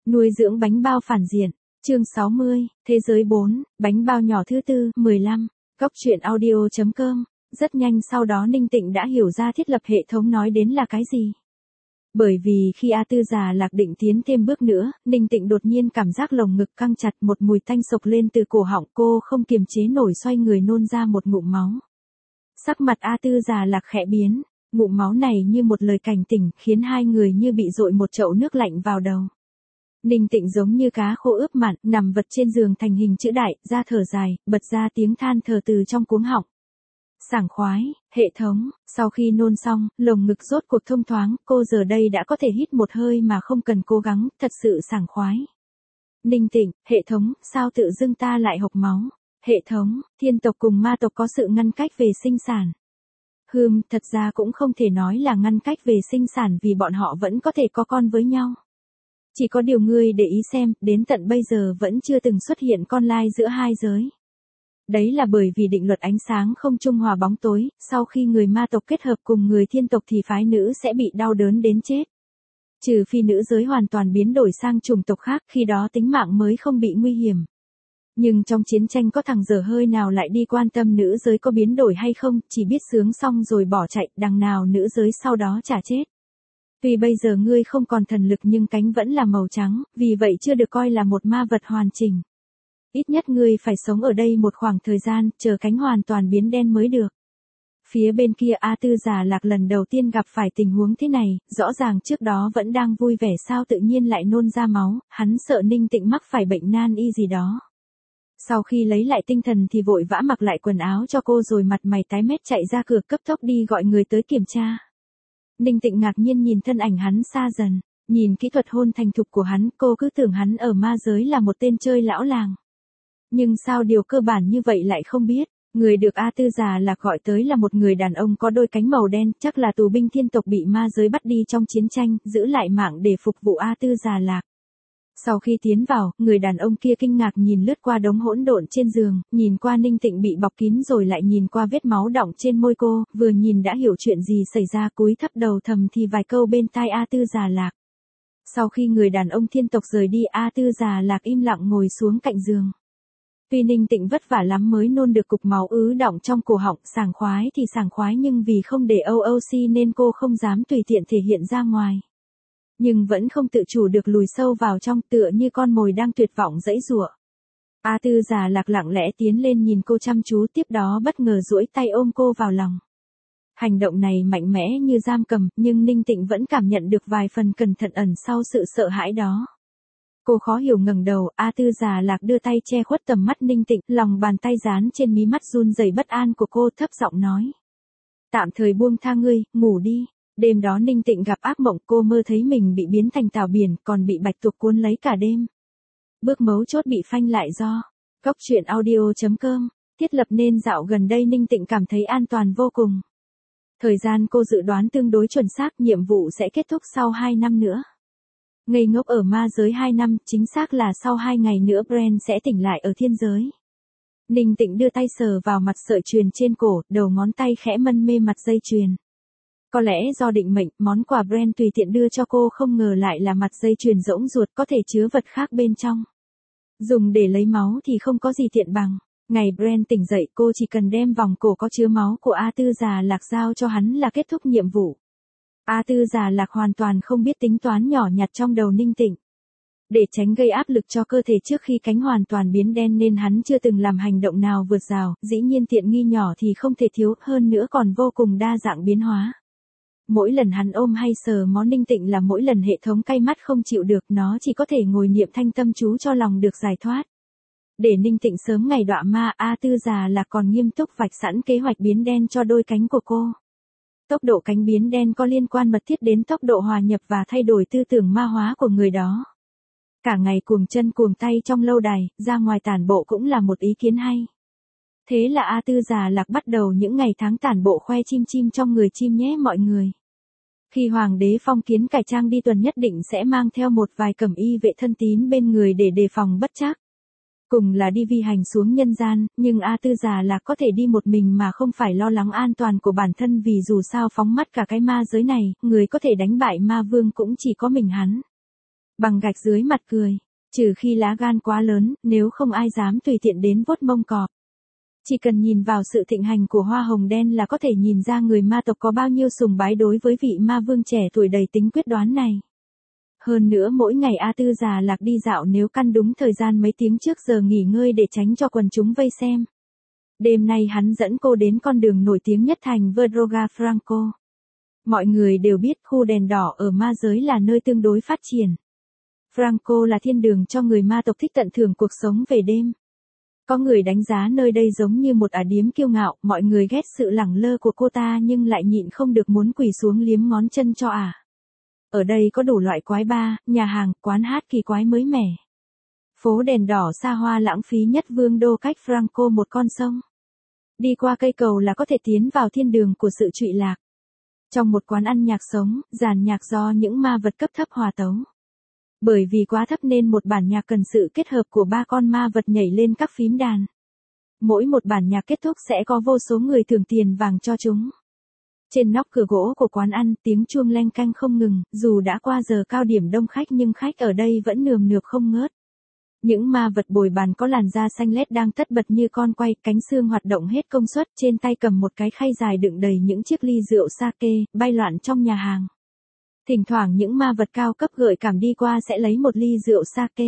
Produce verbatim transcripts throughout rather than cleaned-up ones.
Nuôi dưỡng bánh bao phản diện. Chương sáu mươi, Thế giới bốn, bánh bao nhỏ thứ tư, mười lăm. Góc truyện audio chấm com. Rất nhanh sau đó Ninh Tịnh đã hiểu ra thiết lập hệ thống nói đến là cái gì. Bởi vì khi A Tư già lạc định tiến thêm bước nữa, Ninh Tịnh đột nhiên cảm giác lồng ngực căng chặt, một mùi tanh sộc lên từ cổ họng, cô không kiềm chế nổi xoay người nôn ra một ngụm máu. Sắc mặt A Tư già lạc khẽ biến, ngụm máu này như một lời cảnh tỉnh, khiến hai người như bị dội một chậu nước lạnh vào đầu. Ninh Tịnh giống như cá khô ướp mặn, nằm vật trên giường thành hình chữ đại, ra thở dài, bật ra tiếng than thở từ trong cuống họng. Sảng khoái, hệ thống, sau khi nôn xong, lồng ngực rốt cuộc thông thoáng, cô giờ đây đã có thể hít một hơi mà không cần cố gắng, thật sự sảng khoái. Ninh Tịnh, hệ thống, sao tự dưng ta lại hộc máu? Hệ thống, thiên tộc cùng ma tộc có sự ngăn cách về sinh sản. Hừm, thật ra cũng không thể nói là ngăn cách về sinh sản vì bọn họ vẫn có thể có con với nhau. Chỉ có điều ngươi để ý xem, đến tận bây giờ vẫn chưa từng xuất hiện con lai giữa hai giới. Đấy là bởi vì định luật ánh sáng không trung hòa bóng tối, sau khi người ma tộc kết hợp cùng người thiên tộc thì phái nữ sẽ bị đau đớn đến chết. Trừ phi nữ giới hoàn toàn biến đổi sang chủng tộc khác, khi đó tính mạng mới không bị nguy hiểm. Nhưng trong chiến tranh có thằng dở hơi nào lại đi quan tâm nữ giới có biến đổi hay không, chỉ biết sướng xong rồi bỏ chạy, đằng nào nữ giới sau đó chả chết. Vì bây giờ ngươi không còn thần lực nhưng cánh vẫn là màu trắng, vì vậy chưa được coi là một ma vật hoàn chỉnh. Ít nhất ngươi phải sống ở đây một khoảng thời gian, chờ cánh hoàn toàn biến đen mới được. Phía bên kia A Tư già lạc lần đầu tiên gặp phải tình huống thế này, rõ ràng trước đó vẫn đang vui vẻ sao tự nhiên lại nôn ra máu, hắn sợ Ninh Tịnh mắc phải bệnh nan y gì đó. Sau khi lấy lại tinh thần thì vội vã mặc lại quần áo cho cô rồi mặt mày tái mét chạy ra cửa cấp tốc đi gọi người tới kiểm tra. Ninh Tịnh ngạc nhiên nhìn thân ảnh hắn xa dần, nhìn kỹ thuật hôn thành thục của hắn, cô cứ tưởng hắn ở ma giới là một tên chơi lão làng. Nhưng sao điều cơ bản như vậy lại không biết, người được A Tư già lạc gọi tới là một người đàn ông có đôi cánh màu đen, chắc là tù binh thiên tộc bị ma giới bắt đi trong chiến tranh, giữ lại mạng để phục vụ A Tư già lạc. Sau khi tiến vào, người đàn ông kia kinh ngạc nhìn lướt qua đống hỗn độn trên giường, nhìn qua Ninh Tịnh bị bọc kín rồi lại nhìn qua vết máu đọng trên môi cô, vừa nhìn đã hiểu chuyện gì xảy ra, cúi thấp đầu thầm thì vài câu bên tai A Tư già lạc. Sau khi người đàn ông thiên tộc rời đi, A Tư già lạc im lặng ngồi xuống cạnh giường. Tuy Ninh Tịnh vất vả lắm mới nôn được cục máu ứ đọng trong cổ họng, sảng khoái thì sảng khoái nhưng vì không để o o xê nên cô không dám tùy tiện thể hiện ra ngoài. Nhưng vẫn không tự chủ được lùi sâu vào trong, tựa như con mồi đang tuyệt vọng giãy giụa. A Tư già lạc lặng lẽ tiến lên nhìn cô chăm chú, tiếp đó bất ngờ duỗi tay ôm cô vào lòng. Hành động này mạnh mẽ như giam cầm, nhưng Ninh Tịnh vẫn cảm nhận được vài phần cẩn thận ẩn sau sự sợ hãi đó. Cô khó hiểu ngẩng đầu, A Tư già lạc đưa tay che khuất tầm mắt Ninh Tịnh, lòng bàn tay dán trên mí mắt run rẩy bất an của cô, thấp giọng nói: "Tạm thời buông tha ngươi, ngủ đi." Đêm đó Ninh Tịnh gặp ác mộng, cô mơ thấy mình bị biến thành tảo biển, còn bị bạch tuộc cuốn lấy cả đêm. Bước mấu chốt bị phanh lại do góc truyện audio chấm com thiết lập nên dạo gần đây Ninh Tịnh cảm thấy an toàn vô cùng. Thời gian cô dự đoán tương đối chuẩn xác, nhiệm vụ sẽ kết thúc sau hai năm nữa. Ngây ngốc ở ma giới hai năm, chính xác là sau hai ngày nữa Bren sẽ tỉnh lại ở thiên giới. Ninh Tịnh đưa tay sờ vào mặt sợi chuyền trên cổ, đầu ngón tay khẽ mân mê mặt dây chuyền. Có lẽ do định mệnh, món quà Bren tùy tiện đưa cho cô không ngờ lại là mặt dây chuyền rỗng ruột có thể chứa vật khác bên trong. Dùng để lấy máu thì không có gì tiện bằng. Ngày Bren tỉnh dậy cô chỉ cần đem vòng cổ có chứa máu của A Tư già lạc giao cho hắn là kết thúc nhiệm vụ. A Tư già lạc hoàn toàn không biết tính toán nhỏ nhặt trong đầu Ninh Tịnh. Để tránh gây áp lực cho cơ thể trước khi cánh hoàn toàn biến đen nên hắn chưa từng làm hành động nào vượt rào, dĩ nhiên tiện nghi nhỏ thì không thể thiếu, hơn nữa còn vô cùng đa dạng biến hóa. Mỗi lần hắn ôm hay sờ mó Ninh Tịnh là mỗi lần hệ thống cay mắt không chịu được, nó chỉ có thể ngồi niệm thanh tâm chú cho lòng được giải thoát. Để Ninh Tịnh sớm ngày đọa ma, A Tư già là còn nghiêm túc vạch sẵn kế hoạch biến đen cho đôi cánh của cô. Tốc độ cánh biến đen có liên quan mật thiết đến tốc độ hòa nhập và thay đổi tư tưởng ma hóa của người đó. Cả ngày cuồng chân cuồng tay trong lâu đài, ra ngoài tản bộ cũng là một ý kiến hay. Thế là A Tư già lạc bắt đầu những ngày tháng tản bộ khoe chim chim trong người chim nhé mọi người. Khi Hoàng đế phong kiến cải trang đi tuần nhất định sẽ mang theo một vài cẩm y vệ thân tín bên người để đề phòng bất trắc. Cùng là đi vi hành xuống nhân gian, nhưng A Tư già lạc có thể đi một mình mà không phải lo lắng an toàn của bản thân vì dù sao phóng mắt cả cái ma giới này, người có thể đánh bại ma vương cũng chỉ có mình hắn. Bằng gạch dưới mặt cười. Trừ khi lá gan quá lớn, nếu không ai dám tùy tiện đến vuốt mông cọp. Chỉ cần nhìn vào sự thịnh hành của hoa hồng đen là có thể nhìn ra người ma tộc có bao nhiêu sùng bái đối với vị ma vương trẻ tuổi đầy tính quyết đoán này. Hơn nữa mỗi ngày A Tư Già Lạc đi dạo nếu căn đúng thời gian mấy tiếng trước giờ nghỉ ngơi để tránh cho quần chúng vây xem. Đêm nay hắn dẫn cô đến con đường nổi tiếng nhất thành Verdroga Franco. Mọi người đều biết khu đèn đỏ ở ma giới là nơi tương đối phát triển. Franco là thiên đường cho người ma tộc thích tận hưởng cuộc sống về đêm. Có người đánh giá nơi đây giống như một ả điếm kiêu ngạo, mọi người ghét sự lẳng lơ của cô ta nhưng lại nhịn không được muốn quỳ xuống liếm ngón chân cho ả. Ở đây có đủ loại quái bar, nhà hàng, quán hát kỳ quái mới mẻ. Phố đèn đỏ xa hoa lãng phí nhất vương đô cách Franco một con sông. Đi qua cây cầu là có thể tiến vào thiên đường của sự trụy lạc. Trong một quán ăn nhạc sống, dàn nhạc do những ma vật cấp thấp hòa tấu. Bởi vì quá thấp nên một bản nhạc cần sự kết hợp của ba con ma vật nhảy lên các phím đàn. Mỗi một bản nhạc kết thúc sẽ có vô số người thưởng tiền vàng cho chúng. Trên nóc cửa gỗ của quán ăn tiếng chuông leng canh không ngừng, dù đã qua giờ cao điểm đông khách nhưng khách ở đây vẫn nườm nượp không ngớt. Những ma vật bồi bàn có làn da xanh lét đang tất bật như con quay, cánh xương hoạt động hết công suất, trên tay cầm một cái khay dài đựng đầy những chiếc ly rượu sake, bay loạn trong nhà hàng. Thỉnh thoảng những ma vật cao cấp gợi cảm đi qua sẽ lấy một ly rượu sake.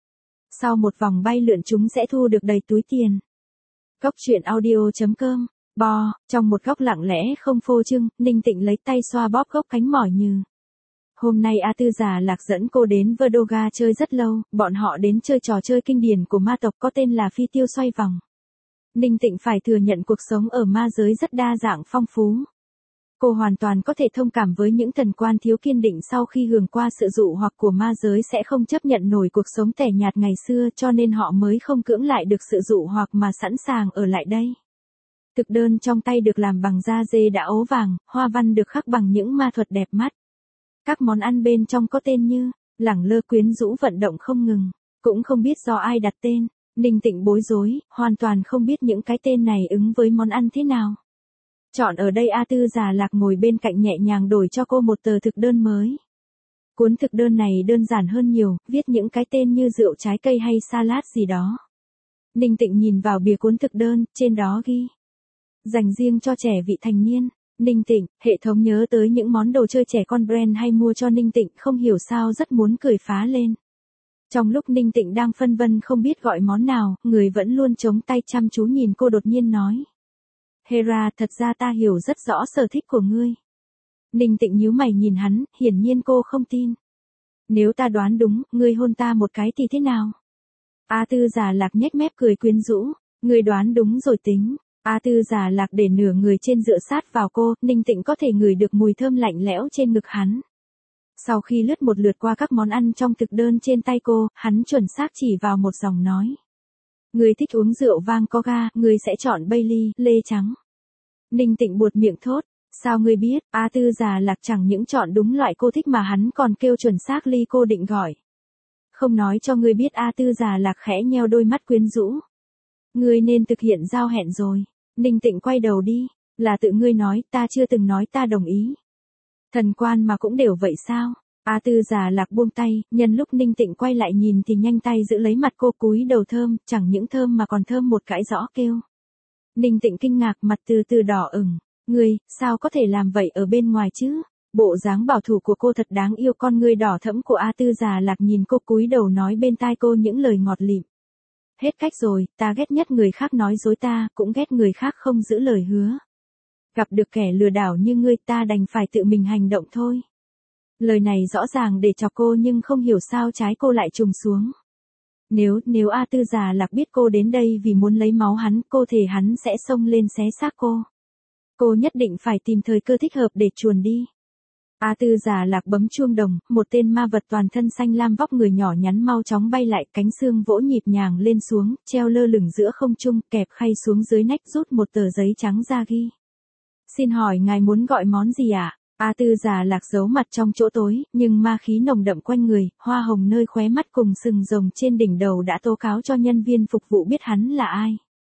Sau một vòng bay lượn chúng sẽ thu được đầy túi tiền. Góc truyện audio chấm com. Bò, trong một góc lặng lẽ không phô trương, Ninh Tịnh lấy tay xoa bóp gốc cánh mỏi nhừ. Hôm nay A Tư Già Lạc dẫn cô đến Verdoga chơi rất lâu, bọn họ đến chơi trò chơi kinh điển của ma tộc có tên là phi tiêu xoay vòng. Ninh Tịnh phải thừa nhận cuộc sống ở ma giới rất đa dạng phong phú. Cô hoàn toàn có thể thông cảm với những thần quan thiếu kiên định sau khi hưởng qua sự dụ hoặc của ma giới sẽ không chấp nhận nổi cuộc sống tẻ nhạt ngày xưa cho nên họ mới không cưỡng lại được sự dụ hoặc mà sẵn sàng ở lại đây. Thực đơn trong tay được làm bằng da dê đã ố vàng, hoa văn được khắc bằng những ma thuật đẹp mắt. Các món ăn bên trong có tên như, lẳng lơ quyến rũ vận động không ngừng, cũng không biết do ai đặt tên, Ninh Tịnh bối rối, hoàn toàn không biết những cái tên này ứng với món ăn thế nào. Chọn ở đây A Tư Già Lạc ngồi bên cạnh nhẹ nhàng đổi cho cô một tờ thực đơn mới. Cuốn thực đơn này đơn giản hơn nhiều, viết những cái tên như rượu trái cây hay salad gì đó. Ninh Tịnh nhìn vào bìa cuốn thực đơn, trên đó ghi. Dành riêng cho trẻ vị thành niên. Ninh Tịnh, hệ thống nhớ tới những món đồ chơi trẻ con brand hay mua cho Ninh Tịnh không hiểu sao rất muốn cười phá lên. Trong lúc Ninh Tịnh đang phân vân không biết gọi món nào, người vẫn luôn chống tay chăm chú nhìn cô đột nhiên nói. Hera, thật ra ta hiểu rất rõ sở thích của ngươi. Ninh Tịnh nhíu mày nhìn hắn, hiển nhiên cô không tin. Nếu ta đoán đúng, ngươi hôn ta một cái thì thế nào? A Tư Già Lạc nhếch mép cười quyến rũ, ngươi đoán đúng rồi tính. A Tư Già Lạc để nửa người trên dựa sát vào cô, Ninh Tịnh có thể ngửi được mùi thơm lạnh lẽo trên ngực hắn. Sau khi lướt một lượt qua các món ăn trong thực đơn trên tay cô, hắn chuẩn xác chỉ vào một dòng nói. Người thích uống rượu vang có ga, người sẽ chọn Bailey, lê trắng. Ninh Tịnh buột miệng thốt, sao ngươi biết? A Tư Già Lạc chẳng những chọn đúng loại cô thích mà hắn còn kêu chuẩn xác ly cô định gọi. Không nói cho ngươi biết. A Tư Già Lạc khẽ nheo đôi mắt quyến rũ. Ngươi nên thực hiện giao hẹn rồi. Ninh Tịnh quay đầu đi, là tự ngươi nói, ta chưa từng nói ta đồng ý. Thần quan mà cũng đều vậy sao? A Tư Già Lạc buông tay, nhân lúc Ninh Tịnh quay lại nhìn thì nhanh tay giữ lấy mặt cô cúi đầu thơm, chẳng những thơm mà còn thơm một cái rõ kêu. Ninh Tịnh kinh ngạc mặt từ từ đỏ ửng, ngươi, sao có thể làm vậy ở bên ngoài chứ? Bộ dáng bảo thủ của cô thật đáng yêu, con ngươi đỏ thẫm của A Tư Già Lạc nhìn cô cúi đầu nói bên tai cô những lời ngọt lịm. Hết cách rồi, ta ghét nhất người khác nói dối ta, cũng ghét người khác không giữ lời hứa. Gặp được kẻ lừa đảo như ngươi ta đành phải tự mình hành động thôi. Lời này rõ ràng để chọc cô nhưng không hiểu sao trái cô lại trùng xuống. Nếu, nếu A Tư Già Lạc biết cô đến đây vì muốn lấy máu hắn, cô thề hắn sẽ xông lên xé xác cô. Cô nhất định phải tìm thời cơ thích hợp để chuồn đi. A Tư Già Lạc bấm chuông đồng, một tên ma vật toàn thân xanh lam vóc người nhỏ nhắn mau chóng bay lại, cánh xương vỗ nhịp nhàng lên xuống, treo lơ lửng giữa không trung, kẹp khay xuống dưới nách rút một tờ giấy trắng ra ghi. Xin hỏi ngài muốn gọi món gì ạ? À? A Tư Già Lạc giấu mặt trong chỗ tối, nhưng ma khí nồng đậm quanh người, hoa hồng nơi khóe mắt cùng sừng rồng trên đỉnh đầu đã tố cáo cho nhân viên phục vụ biết hắn là ai.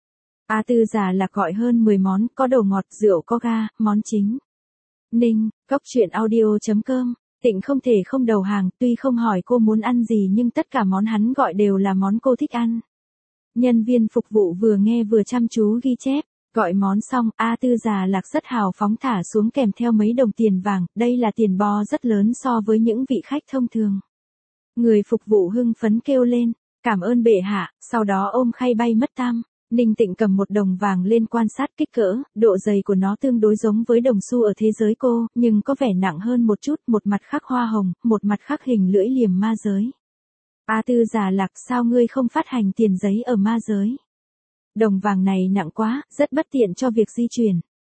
A Tư Già Lạc gọi hơn mười món, có đồ ngọt, rượu có ga, món chính. Ninh, góc truyện audio chấm com Tịnh không thể không đầu hàng, tuy không hỏi cô muốn ăn gì nhưng tất cả món hắn gọi đều là món cô thích ăn. Nhân viên phục vụ vừa nghe vừa chăm chú ghi chép, gọi món xong, A Tư Già Lạc rất hào phóng thả xuống kèm theo mấy đồng tiền vàng, đây là tiền bo rất lớn so với những vị khách thông thường. Người phục vụ hưng phấn kêu lên, cảm ơn bệ hạ, sau đó ôm khay bay mất tăm. Ninh Tịnh cầm một đồng vàng lên quan sát kích cỡ, độ dày của nó tương đối giống với đồng xu ở thế giới cô, nhưng có vẻ nặng hơn một chút, một mặt khắc hoa hồng, một mặt khắc hình lưỡi liềm ma giới. A Tư Già Lạc, sao ngươi không phát hành tiền giấy ở ma giới? Đồng vàng này nặng quá, rất bất tiện cho việc di chuyển.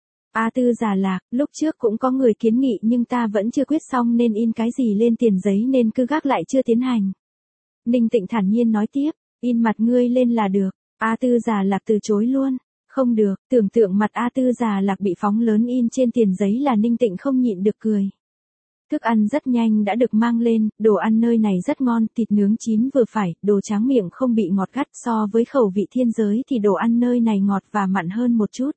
A Tư Già Lạc, lúc trước cũng có người kiến nghị nhưng ta vẫn chưa quyết xong nên in cái gì lên tiền giấy nên cứ gác lại chưa tiến hành. Ninh Tịnh thản nhiên nói tiếp, in mặt ngươi lên là được. A Tư Già Lạc từ chối luôn. Không được, tưởng tượng mặt A Tư Già Lạc bị phóng lớn in trên tiền giấy là Ninh Tịnh không nhịn được cười. Thức ăn rất nhanh đã được mang lên, đồ ăn nơi này rất ngon, thịt nướng chín vừa phải, đồ tráng miệng không bị ngọt gắt, so với khẩu vị thiên giới thì đồ ăn nơi này ngọt và mặn hơn một chút.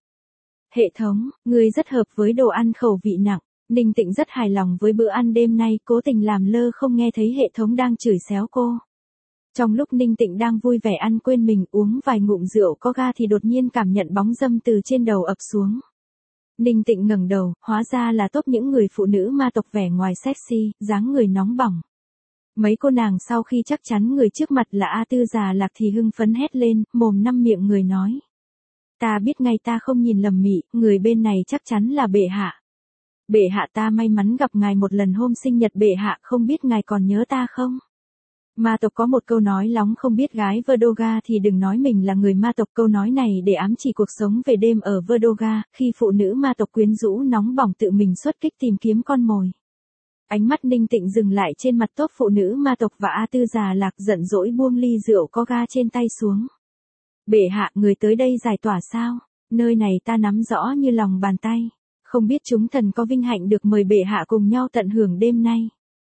Hệ thống, ngươi rất hợp với đồ ăn khẩu vị nặng. Ninh Tịnh rất hài lòng với bữa ăn đêm nay, cố tình làm lơ không nghe thấy hệ thống đang chửi xéo cô. Trong lúc Ninh Tịnh đang vui vẻ ăn quên mình uống vài ngụm rượu có ga thì đột nhiên cảm nhận bóng dâm từ trên đầu ập xuống. Ninh Tịnh ngẩng đầu, hóa ra là top những người phụ nữ ma tộc vẻ ngoài sexy, dáng người nóng bỏng. Mấy cô nàng sau khi chắc chắn người trước mặt là A Tư Già Lạc thì hưng phấn hét lên, mồm năm miệng người nói. Ta biết ngay ta không nhìn lầm mị, người bên này chắc chắn là bệ hạ. Bệ hạ ta may mắn gặp ngài một lần hôm sinh nhật bệ hạ, không biết ngài còn nhớ ta không? Ma tộc có một câu nói lóng không biết gái Verdoga thì đừng nói mình là người ma tộc, câu nói này để ám chỉ cuộc sống về đêm ở Verdoga, khi phụ nữ ma tộc quyến rũ nóng bỏng tự mình xuất kích tìm kiếm con mồi. Ánh mắt Ninh Tịnh dừng lại trên mặt tốt phụ nữ ma tộc và A Tư Già Lạc giận dỗi buông ly rượu có ga trên tay xuống. Bệ hạ, người tới đây giải tỏa sao? Nơi này ta nắm rõ như lòng bàn tay. Không biết chúng thần có vinh hạnh được mời bệ hạ cùng nhau tận hưởng đêm nay.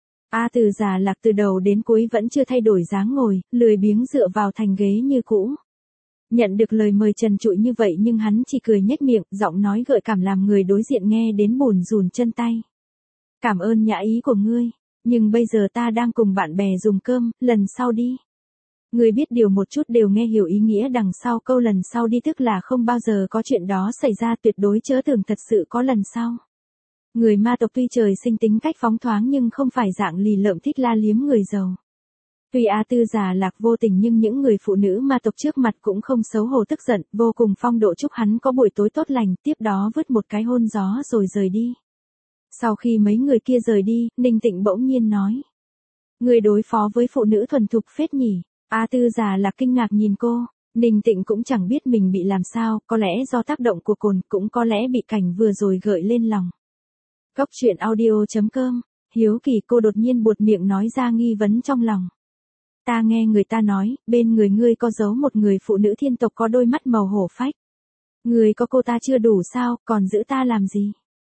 A Tư Già Lạc từ đầu đến cuối vẫn chưa thay đổi dáng ngồi, lười biếng dựa vào thành ghế như cũ. Nhận được lời mời trần trụi như vậy nhưng hắn chỉ cười nhếch miệng, giọng nói gợi cảm làm người đối diện nghe đến bùn rùn chân tay. Cảm ơn nhã ý của ngươi, nhưng bây giờ ta đang cùng bạn bè dùng cơm, lần sau đi. Ngươi biết điều một chút đều nghe hiểu ý nghĩa đằng sau câu lần sau đi, tức là không bao giờ có chuyện đó xảy ra, tuyệt đối chớ tưởng thật sự có lần sau. Người ma tộc tuy trời sinh tính cách phóng thoáng nhưng không phải dạng lì lợm thích la liếm người giàu. Tuy A Tư Già Lạc vô tình nhưng những người phụ nữ ma tộc trước mặt cũng không xấu hổ tức giận, vô cùng phong độ chúc hắn có buổi tối tốt lành, tiếp đó vứt một cái hôn gió rồi rời đi. Sau khi mấy người kia rời đi, Ninh Tịnh bỗng nhiên nói. Người đối phó với phụ nữ thuần thục phết nhỉ? A Tư Già Lạc kinh ngạc nhìn cô. Ninh Tịnh cũng chẳng biết mình bị làm sao, có lẽ do tác động của cồn, cũng có lẽ bị cảnh vừa rồi gợi lên lòng. Góc truyện audio chấm com, hiếu kỳ cô đột nhiên buột miệng nói ra nghi vấn trong lòng. Ta nghe người ta nói, bên người ngươi có giấu một người phụ nữ thiên tộc có đôi mắt màu hổ phách. Người có cô ta chưa đủ sao, còn giữ ta làm gì?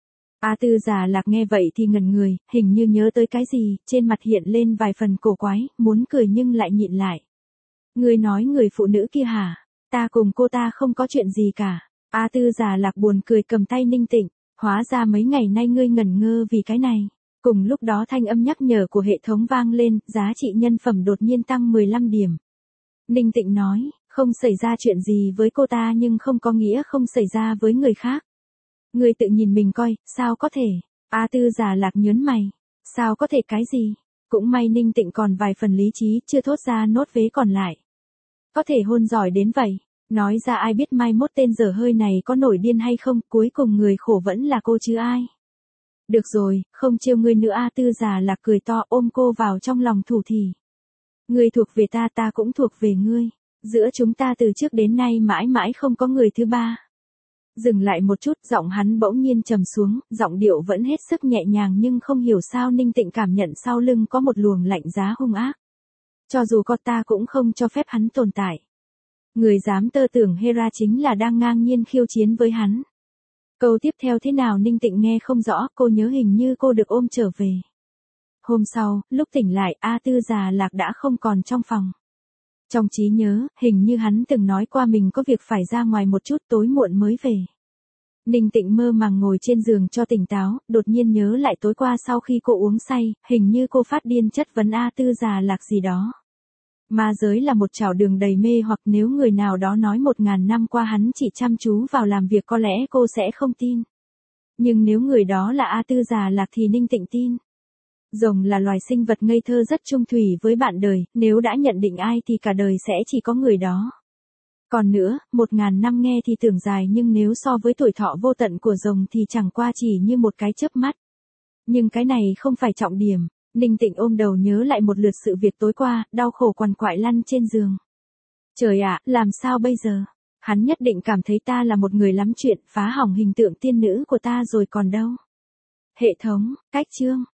A Tư Già Lạc nghe vậy thì ngẩn người, hình như nhớ tới cái gì, trên mặt hiện lên vài phần cổ quái, muốn cười nhưng lại nhịn lại. Ngươi nói người phụ nữ kia hả? Ta cùng cô ta không có chuyện gì cả. A Tư Già Lạc buồn cười cầm tay Ninh Tịnh. Hóa ra mấy ngày nay ngươi ngẩn ngơ vì cái này. Cùng lúc đó thanh âm nhắc nhở của hệ thống vang lên, giá trị nhân phẩm đột nhiên tăng mười lăm điểm. Ninh Tịnh nói, không xảy ra chuyện gì với cô ta nhưng không có nghĩa không xảy ra với người khác. Ngươi tự nhìn mình coi, sao có thể? A Tư Già Lạc nhớn mày. Sao có thể cái gì? Cũng may Ninh Tịnh còn vài phần lý trí, chưa thốt ra nốt vế còn lại. Có thể hôn giỏi đến vậy. Nói ra ai biết mai mốt tên dở hơi này có nổi điên hay không, cuối cùng người khổ vẫn là cô chứ ai. Được rồi, không trêu ngươi nữa. A Tư Già Lạc cười to ôm cô vào trong lòng thủ thỉ. Ngươi thuộc về ta, ta cũng thuộc về ngươi. Giữa chúng ta từ trước đến nay mãi mãi không có người thứ ba. Dừng lại một chút, giọng hắn bỗng nhiên trầm xuống, giọng điệu vẫn hết sức nhẹ nhàng nhưng không hiểu sao Ninh Tịnh cảm nhận sau lưng có một luồng lạnh giá hung ác. Cho dù có ta cũng không cho phép hắn tồn tại. Người dám tơ tưởng Hera chính là đang ngang nhiên khiêu chiến với hắn. Câu tiếp theo thế nào Ninh Tịnh nghe không rõ, cô nhớ hình như cô được ôm trở về. Hôm sau, lúc tỉnh lại, A Tư Già Lạc đã không còn trong phòng. Trong trí nhớ, hình như hắn từng nói qua mình có việc phải ra ngoài một chút tối muộn mới về. Ninh Tịnh mơ màng ngồi trên giường cho tỉnh táo, đột nhiên nhớ lại tối qua sau khi cô uống say, hình như cô phát điên chất vấn A Tư Già Lạc gì đó. Ma giới là một chảo đường đầy mê hoặc nếu người nào đó nói một ngàn năm qua hắn chỉ chăm chú vào làm việc có lẽ cô sẽ không tin. Nhưng nếu người đó là A Tư Già Lạc thì Ninh Tịnh tin. Rồng là loài sinh vật ngây thơ rất chung thủy với bạn đời, nếu đã nhận định ai thì cả đời sẽ chỉ có người đó. Còn nữa, một ngàn năm nghe thì tưởng dài nhưng nếu so với tuổi thọ vô tận của rồng thì chẳng qua chỉ như một cái chớp mắt. Nhưng cái này không phải trọng điểm. Ninh Tịnh ôm đầu nhớ lại một lượt sự việc tối qua, đau khổ quằn quại lăn trên giường. Trời ạ, làm sao bây giờ? Hắn nhất định cảm thấy ta là một người lắm chuyện, phá hỏng hình tượng tiên nữ của ta rồi còn đâu. Hệ thống, cách chương.